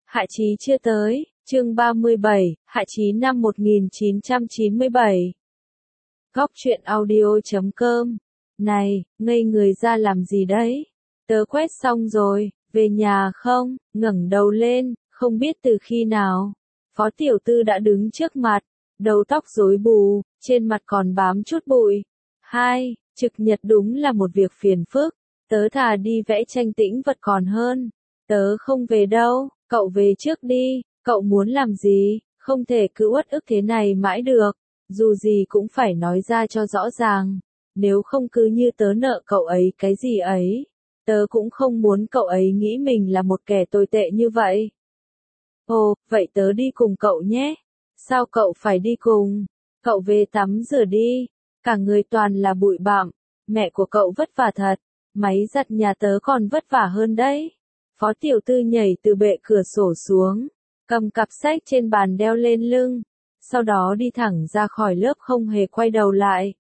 Hạ Chí chưa tới, chương 37, Hạ Chí năm 1997. Góc truyện audio.com. Này, ngây người ra làm gì đấy? Tớ quét xong rồi, về nhà không? Ngẩng đầu lên, không biết từ khi nào. Phó tiểu tư đã đứng trước mặt, đầu tóc rối bù, trên mặt còn bám chút bụi. Trực nhật đúng là một việc phiền phức, tớ thà đi vẽ tranh tĩnh vật còn hơn. Tớ không về đâu, cậu về trước đi, cậu muốn làm gì, không thể cứ uất ức thế này mãi được, dù gì cũng phải nói ra cho rõ ràng, nếu không cứ như tớ nợ cậu ấy cái gì ấy, tớ cũng không muốn cậu ấy nghĩ mình là một kẻ tồi tệ như vậy. Ồ, vậy tớ đi cùng cậu nhé. Sao cậu phải đi cùng? Cậu về tắm rửa đi, cả người toàn là bụi bặm, mẹ của cậu vất vả thật, máy giặt nhà tớ còn vất vả hơn đấy. Phó tiểu tư nhảy từ bệ cửa sổ xuống, cầm cặp sách trên bàn đeo lên lưng, sau đó đi thẳng ra khỏi lớp không hề quay đầu lại.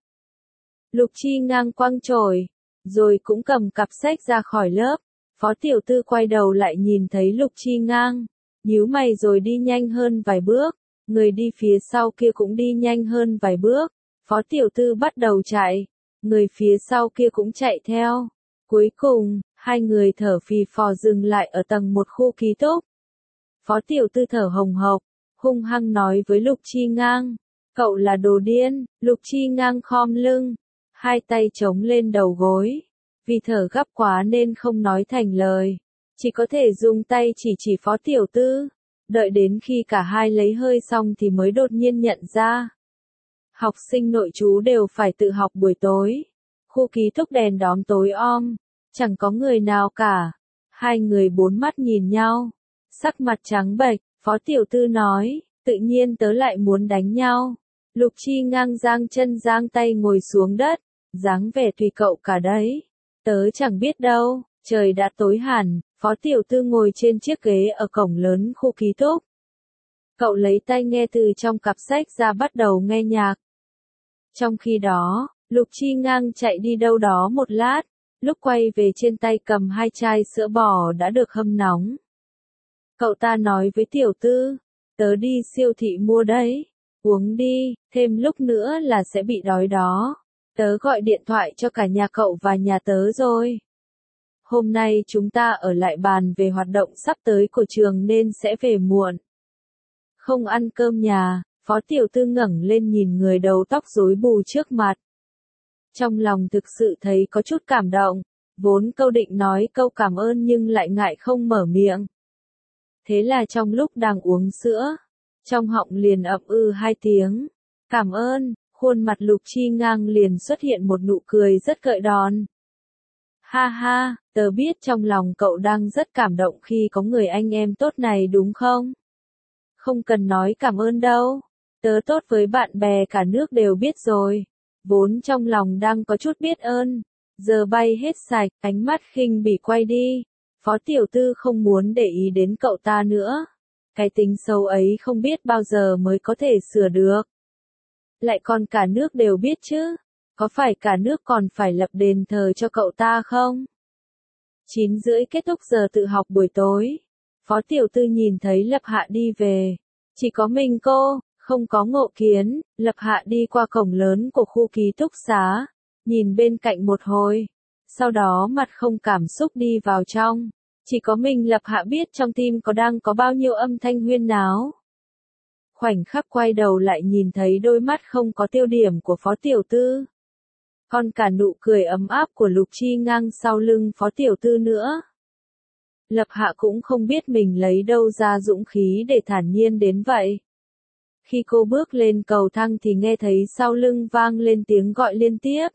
Lục Chi Ngang quăng chổi, rồi cũng cầm cặp sách ra khỏi lớp. Phó tiểu tư quay đầu lại nhìn thấy Lục Chi Ngang, nhíu mày rồi đi nhanh hơn vài bước, người đi phía sau kia cũng đi nhanh hơn vài bước. Phó tiểu tư bắt đầu chạy, người phía sau kia cũng chạy theo. Cuối cùng, hai người thở phì phò dừng lại ở tầng một khu ký túc. Phó tiểu tư thở hồng hộc, hung hăng nói với Lục Chi Ngang, cậu là đồ điên. Lục Chi Ngang khom lưng, hai tay chống lên đầu gối, vì thở gấp quá nên không nói thành lời, chỉ có thể dùng tay chỉ Phó tiểu tư, đợi đến khi cả hai lấy hơi xong thì mới đột nhiên nhận ra. Học sinh nội trú đều phải tự học buổi tối, khu ký túc đèn đóm tối om, chẳng có người nào cả. Hai người bốn mắt nhìn nhau, sắc mặt trắng bệch. Phó tiểu tư nói, tự nhiên tớ lại muốn đánh nhau. Lục Chi Ngang giang chân giang tay ngồi xuống đất, dáng vẻ tùy cậu cả đấy. Tớ chẳng biết đâu, trời đã tối hẳn. Phó tiểu tư ngồi trên chiếc ghế ở cổng lớn khu ký túc. Cậu lấy tai nghe từ trong cặp sách ra bắt đầu nghe nhạc. Trong khi đó, Lục Chi Ngang chạy đi đâu đó một lát, lúc quay về trên tay cầm hai chai sữa bò đã được hâm nóng. Cậu ta nói với tiểu tư, tớ đi siêu thị mua đấy, uống đi, thêm lúc nữa là sẽ bị đói đó. Tớ gọi điện thoại cho cả nhà cậu và nhà tớ rồi. Hôm nay chúng ta ở lại bàn về hoạt động sắp tới của trường nên sẽ về muộn. Không ăn cơm nhà. Phó tiểu tư ngẩng lên nhìn người đầu tóc rối bù trước mặt. Trong lòng thực sự thấy có chút cảm động, vốn câu định nói câu cảm ơn nhưng lại ngại không mở miệng. Thế là trong lúc đang uống sữa, trong họng liền ậm hai tiếng. Cảm ơn, khuôn mặt Lục Chi Ngang liền xuất hiện một nụ cười rất gợi đòn. Ha ha, tớ biết trong lòng cậu đang rất cảm động khi có người anh em tốt này đúng không? Không cần nói cảm ơn đâu. Tớ tốt với bạn bè cả nước đều biết rồi, vốn trong lòng đang có chút biết ơn, giờ bay hết sạch, ánh mắt khinh bỉ quay đi. Phó tiểu tư không muốn để ý đến cậu ta nữa, cái tính xấu ấy không biết bao giờ mới có thể sửa được. Lại còn cả nước đều biết chứ, có phải cả nước còn phải lập đền thờ cho cậu ta không? 9:30 kết thúc giờ tự học buổi tối, Phó tiểu tư nhìn thấy Lập Hạ đi về, chỉ có mình cô. Không có Ngộ Kiến. Lập Hạ đi qua cổng lớn của khu ký túc xá, nhìn bên cạnh một hồi, sau đó mặt không cảm xúc đi vào trong. Chỉ có mình Lập Hạ biết trong tim đang có bao nhiêu âm thanh huyên náo. Khoảnh khắc quay đầu lại nhìn thấy đôi mắt không có tiêu điểm của Phó tiểu tư. Còn cả nụ cười ấm áp của Lục Chi Ngang sau lưng Phó tiểu tư nữa. Lập Hạ cũng không biết mình lấy đâu ra dũng khí để thản nhiên đến vậy. Khi cô bước lên cầu thang thì nghe thấy sau lưng vang lên tiếng gọi liên tiếp.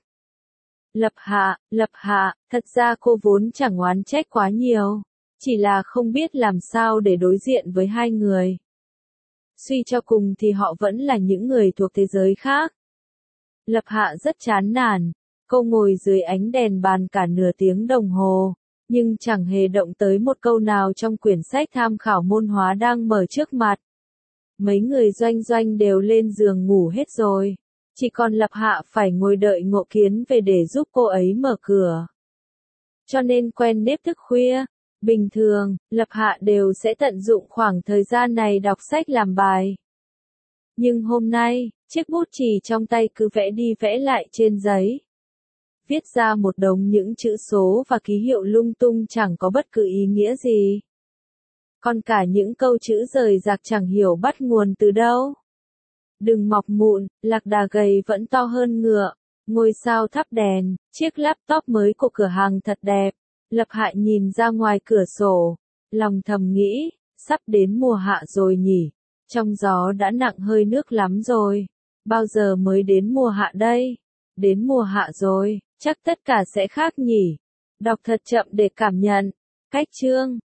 Lập Hạ, thật ra cô vốn chẳng oán trách quá nhiều, chỉ là không biết làm sao để đối diện với hai người. Suy cho cùng thì họ vẫn là những người thuộc thế giới khác. Lập Hạ rất chán nản, cô ngồi dưới ánh đèn bàn cả nửa tiếng đồng hồ, nhưng chẳng hề động tới một câu nào trong quyển sách tham khảo môn hóa đang mở trước mặt. Mấy người doanh đều lên giường ngủ hết rồi, chỉ còn Lập Hạ phải ngồi đợi Ngộ Kiến về để giúp cô ấy mở cửa. Cho nên quen nếp thức khuya, Bình thường, Lập Hạ đều sẽ tận dụng khoảng thời gian này đọc sách làm bài. Nhưng hôm nay, chiếc bút chì trong tay cứ vẽ đi vẽ lại trên giấy. Viết ra một đống những chữ số và ký hiệu lung tung chẳng có bất cứ ý nghĩa gì. Còn cả những câu chữ rời rạc chẳng hiểu bắt nguồn từ đâu. Đừng mọc mụn, lạc đà gầy vẫn to hơn ngựa. Ngôi sao thắp đèn, chiếc laptop mới của cửa hàng thật đẹp. Lập Hạ nhìn ra ngoài cửa sổ, lòng thầm nghĩ, sắp đến mùa hạ rồi nhỉ. Trong gió đã nặng hơi nước lắm rồi. Bao giờ mới đến mùa hạ đây? Đến mùa hạ rồi, chắc tất cả sẽ khác nhỉ. Đọc thật chậm để cảm nhận. Cách chương